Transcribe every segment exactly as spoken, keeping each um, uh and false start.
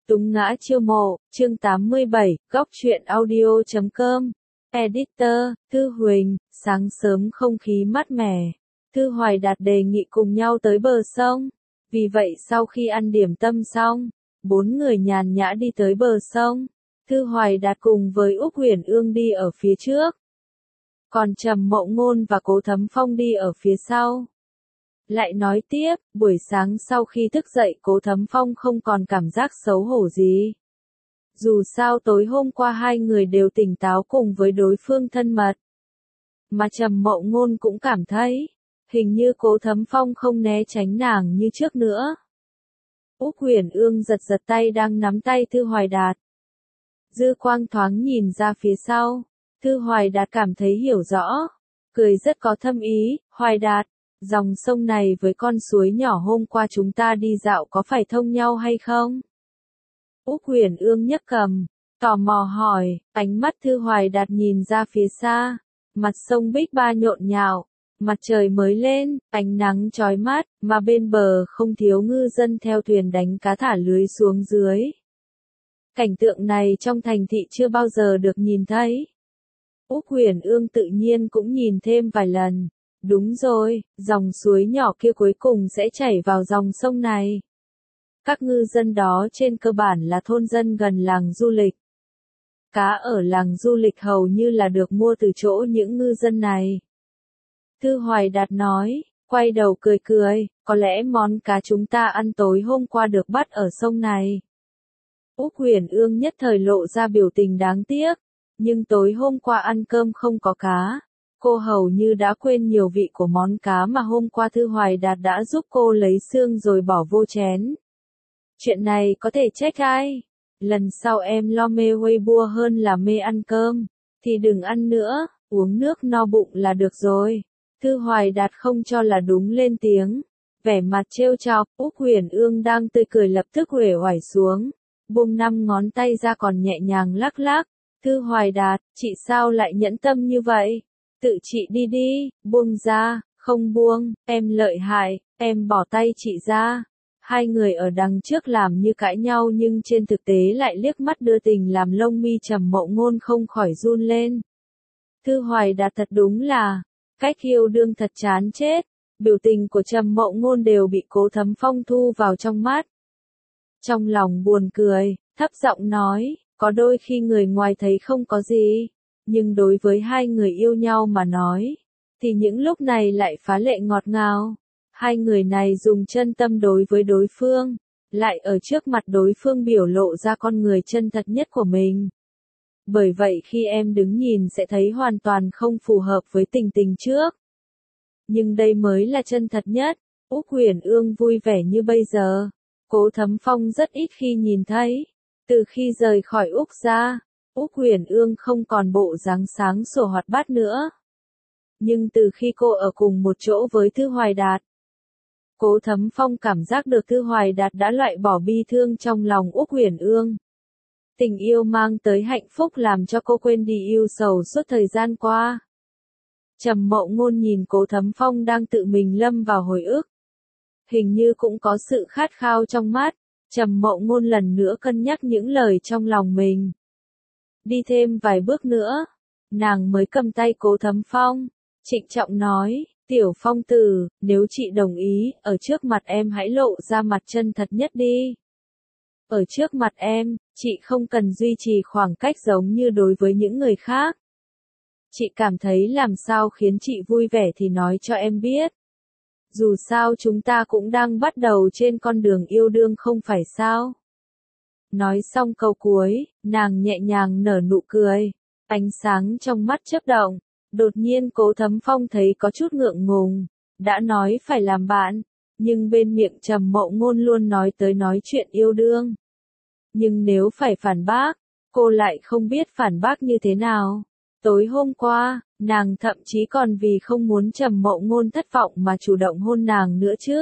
Túng ngã chiêu mộ, chương tám mươi bảy, góc truyện audio chấm com. Editor, Thư Huỳnh, sáng sớm không khí mát mẻ. Thư Hoài Đạt đề nghị cùng nhau tới bờ sông. Vì vậy sau khi ăn điểm tâm xong, bốn người nhàn nhã đi tới bờ sông. Thư Hoài Đạt cùng với Úc Huyền Ương đi ở phía trước. Còn Trầm Mậu Ngôn và Cố Thấm Phong đi ở phía sau. Lại nói tiếp, buổi sáng sau khi thức dậy Cố Thấm Phong không còn cảm giác xấu hổ gì. Dù sao tối hôm qua hai người đều tỉnh táo cùng với đối phương thân mật. Mà Trầm Mậu Ngôn cũng cảm thấy, hình như Cố Thấm Phong không né tránh nàng như trước nữa. Úc Huyền Ương giật giật tay đang nắm tay Thư Hoài Đạt. Dư quang thoáng nhìn ra phía sau, Thư Hoài Đạt cảm thấy hiểu rõ, cười rất có thâm ý. Hoài Đạt, dòng sông này với con suối nhỏ hôm qua chúng ta đi dạo có phải thông nhau hay không? Úc Huyền Ương nhấc cằm, tò mò hỏi. Ánh mắt Thư Hoài Đạt nhìn ra phía xa, mặt sông Bích Ba nhộn nhạo, mặt trời mới lên, ánh nắng chói mắt, mà bên bờ không thiếu ngư dân theo thuyền đánh cá thả lưới xuống dưới. Cảnh tượng này trong thành thị chưa bao giờ được nhìn thấy. Úc Huyền Ương tự nhiên cũng nhìn thêm vài lần. Đúng rồi, dòng suối nhỏ kia cuối cùng sẽ chảy vào dòng sông này. Các ngư dân đó trên cơ bản là thôn dân gần làng du lịch. Cá ở làng du lịch hầu như là được mua từ chỗ những ngư dân này. Thư Hoài Đạt nói, quay đầu cười cười, có lẽ món cá chúng ta ăn tối hôm qua được bắt ở sông này. Úc Huyền Ương nhất thời lộ ra biểu tình đáng tiếc, nhưng tối hôm qua ăn cơm không có cá. Cô hầu như đã quên nhiều vị của món cá mà hôm qua Thư Hoài Đạt đã giúp cô lấy xương rồi bỏ vô chén. Chuyện này có thể trách ai? Lần sau em lo mê Weibo hơn là mê ăn cơm, thì đừng ăn nữa, uống nước no bụng là được rồi. Thư Hoài Đạt không cho là đúng lên tiếng, vẻ mặt trêu chọc. Úc Huyền Ương đang tươi cười lập tức uể oải xuống, buông năm ngón tay ra còn nhẹ nhàng lắc lắc. Thư Hoài Đạt, chị sao lại nhẫn tâm như vậy? Tự chị đi đi, buông ra. Không buông, em lợi hại, em bỏ tay chị ra. Hai người ở đằng trước làm như cãi nhau nhưng trên thực tế lại liếc mắt đưa tình làm lông mi Trầm Mậu Ngôn không khỏi run lên. Thư Hoài Đạt thật đúng là, cách yêu đương thật chán chết. Biểu tình của Trầm Mậu Ngôn đều bị Cố Thấm Phong thu vào trong mắt. Trong lòng buồn cười, thấp giọng nói, có đôi khi người ngoài thấy không có gì, nhưng đối với hai người yêu nhau mà nói, thì những lúc này lại phá lệ ngọt ngào. Hai người này dùng chân tâm đối với đối phương, lại ở trước mặt đối phương biểu lộ ra con người chân thật nhất của mình. Bởi vậy khi em đứng nhìn sẽ thấy hoàn toàn không phù hợp với tình tình trước. Nhưng đây mới là chân thật nhất. Úc Huyền Ương vui vẻ như bây giờ, Cố Thấm Phong rất ít khi nhìn thấy. Từ khi rời khỏi Úc ra, Úc Huyền Ương không còn bộ dáng sáng sủa hoạt bát nữa. Nhưng từ khi cô ở cùng một chỗ với Thư Hoài Đạt, Cố Thấm Phong cảm giác được Thư Hoài Đạt đã loại bỏ bi thương trong lòng Úc Huyền Ương. Tình yêu mang tới hạnh phúc làm cho cô quên đi yêu sầu suốt thời gian qua. Trầm Mậu Ngôn nhìn Cố Thấm Phong đang tự mình lâm vào hồi ức. Hình như cũng có sự khát khao trong mắt. Trầm Mậu Ngôn lần nữa cân nhắc những lời trong lòng mình. Đi thêm vài bước nữa, nàng mới cầm tay Cố Thấm Phong, trịnh trọng nói, Tiểu Phong tử, nếu chị đồng ý, ở trước mặt em hãy lộ ra mặt chân thật nhất đi. Ở trước mặt em, chị không cần duy trì khoảng cách giống như đối với những người khác. Chị cảm thấy làm sao khiến chị vui vẻ thì nói cho em biết. Dù sao chúng ta cũng đang bắt đầu trên con đường yêu đương không phải sao? Nói xong câu cuối, nàng nhẹ nhàng nở nụ cười, ánh sáng trong mắt chớp động. Đột nhiên Cố Thấm Phong thấy có chút ngượng ngùng, đã nói phải làm bạn, nhưng bên miệng Trầm Mậu Ngôn luôn nói tới nói chuyện yêu đương. Nhưng nếu phải phản bác, cô lại không biết phản bác như thế nào. Tối hôm qua, nàng thậm chí còn vì không muốn Trầm Mậu Ngôn thất vọng mà chủ động hôn nàng nữa chứ.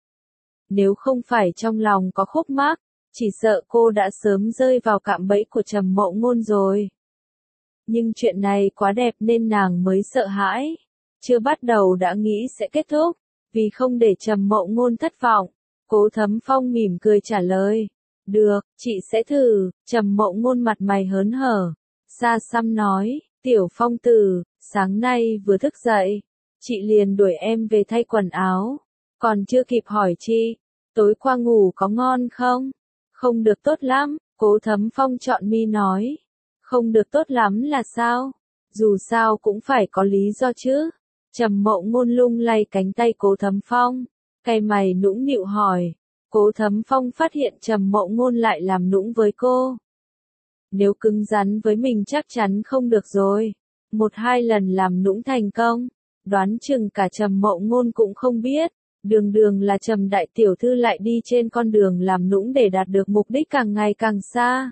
Nếu không phải trong lòng có khúc mắc, chỉ sợ cô đã sớm rơi vào cạm bẫy của Trầm Mậu Ngôn rồi. Nhưng chuyện này quá đẹp nên nàng mới sợ hãi. Chưa bắt đầu đã nghĩ sẽ kết thúc, vì không để Trầm Mậu Ngôn thất vọng. Cố Thấm Phong mỉm cười trả lời. Được, chị sẽ thử, Trầm Mộng Ngôn mặt mày hớn hở. Xa xăm nói, Tiểu Phong tử, sáng nay vừa thức dậy, chị liền đuổi em về thay quần áo. Còn chưa kịp hỏi chị, tối qua ngủ có ngon không? Không được tốt lắm, Cố Thấm Phong chọn mi nói. Không được tốt lắm là sao? Dù sao cũng phải có lý do chứ. Trầm Mộng Ngôn lung lay cánh tay Cố Thấm Phong, cay mày nũng nịu hỏi. Cố Thấm Phong phát hiện Trầm Mộng Ngôn lại làm nũng với cô. Nếu cứng rắn với mình chắc chắn không được rồi. Một hai lần làm nũng thành công, đoán chừng cả Trầm Mộng Ngôn cũng không biết. Đường đường là Trầm đại tiểu thư lại đi trên con đường làm nũng để đạt được mục đích càng ngày càng xa.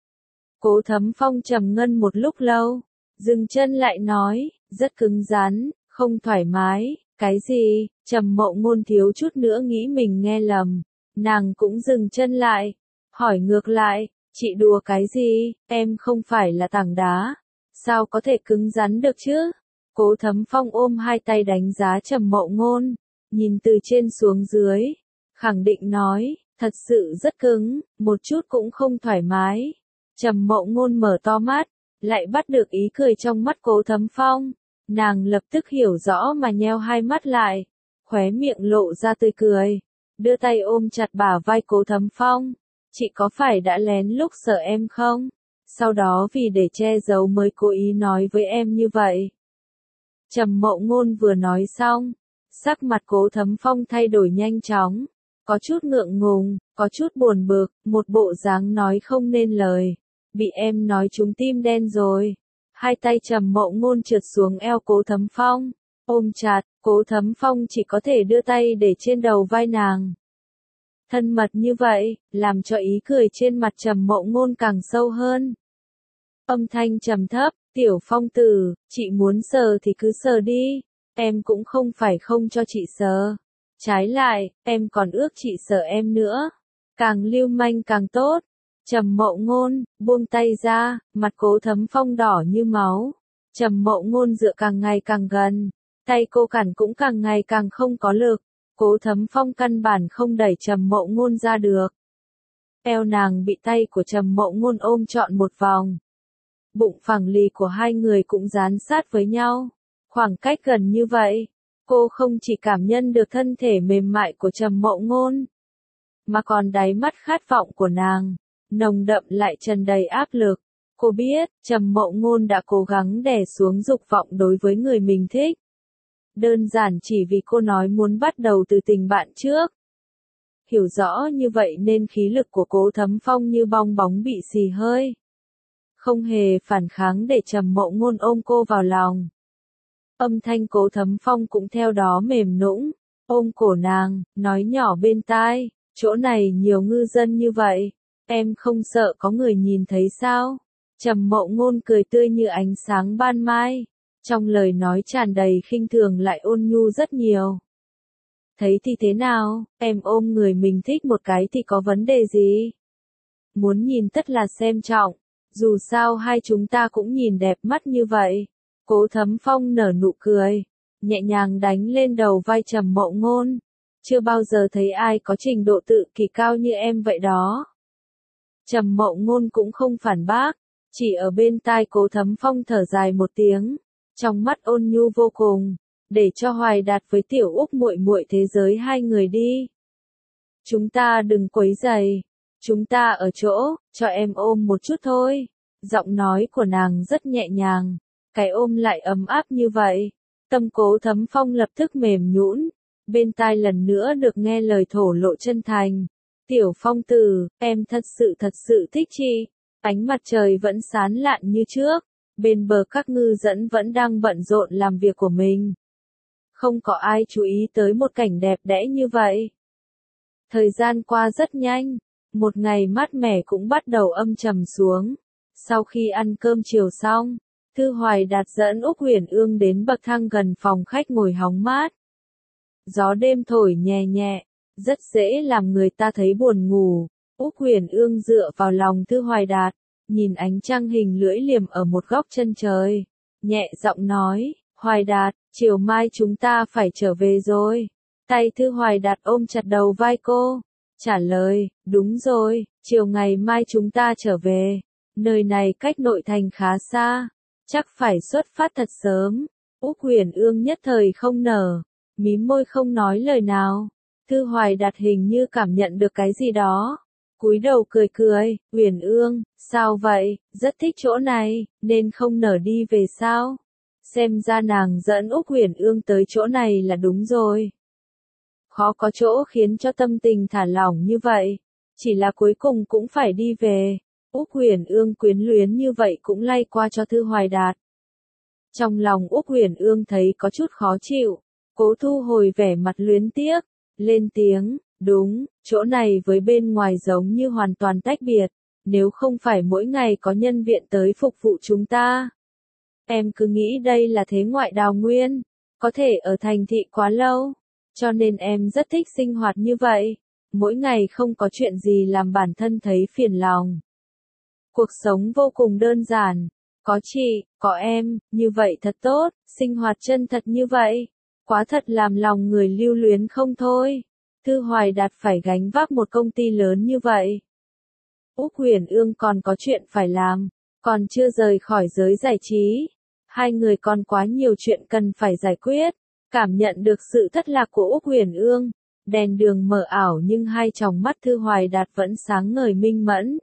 Cố Thấm Phong trầm ngâm một lúc lâu, dừng chân lại nói, rất cứng rắn, không thoải mái. Cái gì? Trầm Mộng Ngôn thiếu chút nữa nghĩ mình nghe lầm. Nàng cũng dừng chân lại, hỏi ngược lại, chị đùa cái gì, em không phải là tảng đá, sao có thể cứng rắn được chứ? Cố Thấm Phong ôm hai tay đánh giá Trầm Mộng Ngôn, nhìn từ trên xuống dưới, khẳng định nói, thật sự rất cứng, một chút cũng không thoải mái. Trầm Mộng Ngôn mở to mắt, lại bắt được ý cười trong mắt Cố Thấm Phong, nàng lập tức hiểu rõ mà nheo hai mắt lại, khóe miệng lộ ra tươi cười, đưa tay ôm chặt bả vai Cố Thấm Phong, chị có phải đã lén lút sợ em không? Sau đó vì để che giấu mới cố ý nói với em như vậy. Trầm Mộng Ngôn vừa nói xong, sắc mặt Cố Thấm Phong thay đổi nhanh chóng, có chút ngượng ngùng, có chút buồn bực, một bộ dáng nói không nên lời, bị em nói trúng tim đen rồi. Hai tay Trầm Mộng Ngôn trượt xuống eo Cố Thấm Phong, ôm chặt, Cố Thấm Phong chỉ có thể đưa tay để trên đầu vai nàng. Thân mật như vậy, làm cho ý cười trên mặt Trầm Mộng Ngôn càng sâu hơn. Âm thanh trầm thấp, Tiểu Phong tử, chị muốn sờ thì cứ sờ đi, em cũng không phải không cho chị sờ. Trái lại, em còn ước chị sờ em nữa. Càng lưu manh càng tốt. Trầm Mộng Ngôn, buông tay ra, mặt Cố Thấm Phong đỏ như máu. Trầm Mộng Ngôn dựa càng ngày càng gần, tay cô cản cũng càng ngày càng không có lực. Cố Thấm Phong căn bản không đẩy Trầm Mộng Ngôn ra được. Eo nàng bị tay của Trầm Mộng Ngôn ôm trọn một vòng. Bụng phẳng lì của hai người cũng dán sát với nhau. Khoảng cách gần như vậy, cô không chỉ cảm nhận được thân thể mềm mại của Trầm Mộng Ngôn, mà còn đáy mắt khát vọng của nàng, nồng đậm lại tràn đầy áp lực. Cô biết, Trầm Mộng Ngôn đã cố gắng đè xuống dục vọng đối với người mình thích. Đơn giản chỉ vì cô nói muốn bắt đầu từ tình bạn trước. Hiểu rõ như vậy nên khí lực của Cố Thấm Phong như bong bóng bị xì hơi. Không hề phản kháng để Trầm Mộng Ngôn ôm cô vào lòng. Âm thanh Cố Thấm Phong cũng theo đó mềm nũng, ôm cổ nàng, nói nhỏ bên tai, chỗ này nhiều ngư dân như vậy, em không sợ có người nhìn thấy sao? Trầm Mộng Ngôn cười tươi như ánh sáng ban mai, trong lời nói tràn đầy khinh thường lại ôn nhu rất nhiều. Thấy thì thế nào, em ôm người mình thích một cái thì có vấn đề gì? Muốn nhìn tất là xem trọng, dù sao hai chúng ta cũng nhìn đẹp mắt như vậy. Cố Thấm Phong nở nụ cười, nhẹ nhàng đánh lên đầu vai Trầm Mộng Ngôn. Chưa bao giờ thấy ai có trình độ tự kỷ cao như em vậy đó. Trầm Mộng Ngôn cũng không phản bác, chỉ ở bên tai Cố Thấm Phong thở dài một tiếng, trong mắt ôn nhu vô cùng, để cho Hoài Đạt với Tiểu Úc muội muội thế giới hai người đi. Chúng ta đừng quấy rầy, chúng ta ở chỗ, cho em ôm một chút thôi. Giọng nói của nàng rất nhẹ nhàng, cái ôm lại ấm áp như vậy. Tâm Cố Thấm Phong lập tức mềm nhũn, bên tai lần nữa được nghe lời thổ lộ chân thành. Tiểu Phong tử, em thật sự thật sự thích chị. Ánh mặt trời vẫn sáng lạn như trước, bên bờ các ngư dẫn vẫn đang bận rộn làm việc của mình. Không có ai chú ý tới một cảnh đẹp đẽ như vậy. Thời gian qua rất nhanh, một ngày mát mẻ cũng bắt đầu âm trầm xuống. Sau khi ăn cơm chiều xong, Thư Hoài Đạt dẫn Úc Huyền Ương đến bậc thang gần phòng khách ngồi hóng mát. Gió đêm thổi nhẹ nhẹ, rất dễ làm người ta thấy buồn ngủ. Úc Huyền Ương dựa vào lòng Thư Hoài Đạt, nhìn ánh trăng hình lưỡi liềm ở một góc chân trời, nhẹ giọng nói, Hoài Đạt, chiều mai chúng ta phải trở về rồi. Tay Thư Hoài Đạt ôm chặt đầu vai cô, trả lời, đúng rồi, chiều ngày mai chúng ta trở về, nơi này cách nội thành khá xa, chắc phải xuất phát thật sớm. Úc Huyền Ương nhất thời không nở, mím môi không nói lời nào. Thư Hoài Đạt hình như cảm nhận được cái gì đó, cúi đầu cười cười, Huyền Ương, sao vậy, rất thích chỗ này, nên không nở đi về sao? Xem ra nàng dẫn Úc Huyền Ương tới chỗ này là đúng rồi. Khó có chỗ khiến cho tâm tình thả lỏng như vậy, chỉ là cuối cùng cũng phải đi về. Úc Huyền Ương quyến luyến như vậy cũng lay qua cho Thư Hoài Đạt. Trong lòng Úc Huyền Ương thấy có chút khó chịu, cố thu hồi vẻ mặt luyến tiếc, lên tiếng, đúng, chỗ này với bên ngoài giống như hoàn toàn tách biệt, nếu không phải mỗi ngày có nhân viện tới phục vụ chúng ta. Em cứ nghĩ đây là thế ngoại đào nguyên, có thể ở thành thị quá lâu, cho nên em rất thích sinh hoạt như vậy, mỗi ngày không có chuyện gì làm bản thân thấy phiền lòng. Cuộc sống vô cùng đơn giản, có chị, có em, như vậy thật tốt, sinh hoạt chân thật như vậy, quá thật làm lòng người lưu luyến không thôi. Thư Hoài Đạt phải gánh vác một công ty lớn như vậy. Úc Huyền Ương còn có chuyện phải làm, còn chưa rời khỏi giới giải trí. Hai người còn quá nhiều chuyện cần phải giải quyết. Cảm nhận được sự thất lạc của Úc Huyền Ương, đèn đường mờ ảo nhưng hai tròng mắt Thư Hoài Đạt vẫn sáng ngời minh mẫn.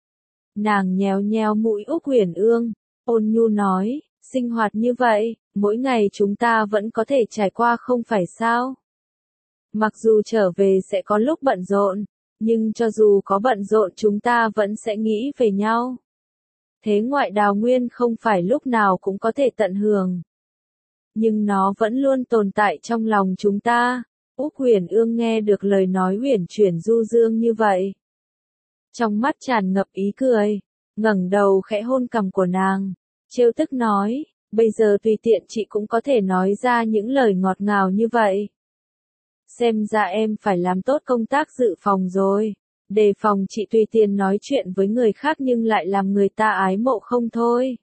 Nàng nhéo nhéo mũi Úc Huyền Ương, ôn nhu nói, sinh hoạt như vậy, mỗi ngày chúng ta vẫn có thể trải qua không phải sao? Mặc dù trở về sẽ có lúc bận rộn, nhưng cho dù có bận rộn chúng ta vẫn sẽ nghĩ về nhau. Thế ngoại đào nguyên không phải lúc nào cũng có thể tận hưởng, nhưng nó vẫn luôn tồn tại trong lòng chúng ta. Úc Huyền Ương nghe được lời nói huyền chuyển du dương như vậy, trong mắt tràn ngập ý cười, ngẩng đầu khẽ hôn cằm của nàng, trêu tức nói, bây giờ tùy tiện chị cũng có thể nói ra những lời ngọt ngào như vậy. Xem ra em phải làm tốt công tác dự phòng rồi, đề phòng chị tùy tiện nói chuyện với người khác nhưng lại làm người ta ái mộ không thôi.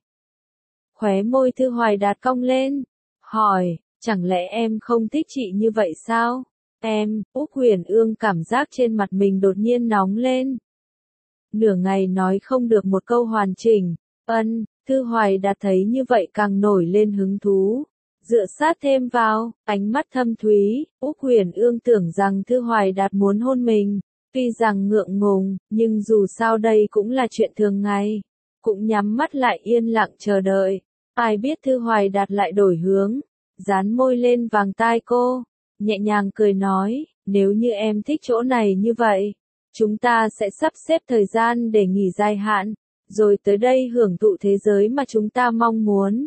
Khóe môi Thư Hoài Đạt cong lên, hỏi, chẳng lẽ em không thích chị như vậy sao? Em, Úc Huyền Ương cảm giác trên mặt mình đột nhiên nóng lên. Nửa ngày nói không được một câu hoàn chỉnh, ân, Thư Hoài Đạt thấy như vậy càng nổi lên hứng thú. Dựa sát thêm vào, ánh mắt thâm thúy, Úc Huyền Ương tưởng rằng Thư Hoài Đạt muốn hôn mình, tuy rằng ngượng ngùng, nhưng dù sao đây cũng là chuyện thường ngày, cũng nhắm mắt lại yên lặng chờ đợi. Ai biết Thư Hoài Đạt lại đổi hướng, dán môi lên vàng tai cô, nhẹ nhàng cười nói, nếu như em thích chỗ này như vậy, chúng ta sẽ sắp xếp thời gian để nghỉ dài hạn, rồi tới đây hưởng thụ thế giới mà chúng ta mong muốn.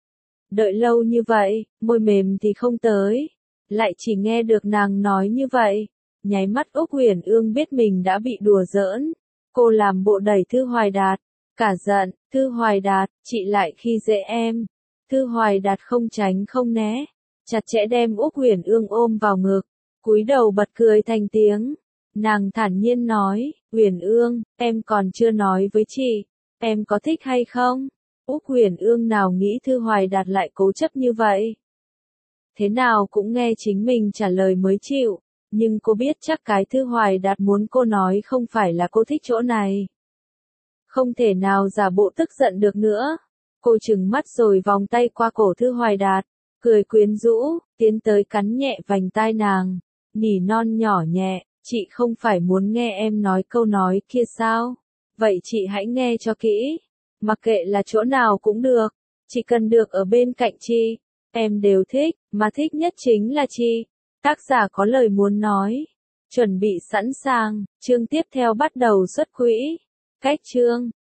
Đợi lâu như vậy, môi mềm thì không tới, lại chỉ nghe được nàng nói như vậy, nháy mắt Úc Huyền Ương biết mình đã bị đùa giỡn, cô làm bộ đẩy Thư Hoài Đạt, cả giận, Thư Hoài Đạt, chị lại khi dễ em. Thư Hoài Đạt không tránh không né, chặt chẽ đem Úc Huyền Ương ôm vào ngực, cúi đầu bật cười thành tiếng. Nàng thản nhiên nói, Huyền Ương, em còn chưa nói với chị, em có thích hay không? Úc Huyền Ương nào nghĩ Thư Hoài Đạt lại cố chấp như vậy. Thế nào cũng nghe chính mình trả lời mới chịu, nhưng cô biết chắc cái Thư Hoài Đạt muốn cô nói không phải là cô thích chỗ này. Không thể nào giả bộ tức giận được nữa. Cô trừng mắt rồi vòng tay qua cổ Thư Hoài Đạt, cười quyến rũ, tiến tới cắn nhẹ vành tai nàng, nỉ non nhỏ nhẹ, chị không phải muốn nghe em nói câu nói kia sao? Vậy chị hãy nghe cho kỹ, mặc kệ là chỗ nào cũng được, chỉ cần được ở bên cạnh chị, em đều thích, mà thích nhất chính là chị. Tác giả có lời muốn nói, chuẩn bị sẵn sàng, chương tiếp theo bắt đầu xuất quỹ. Cách chương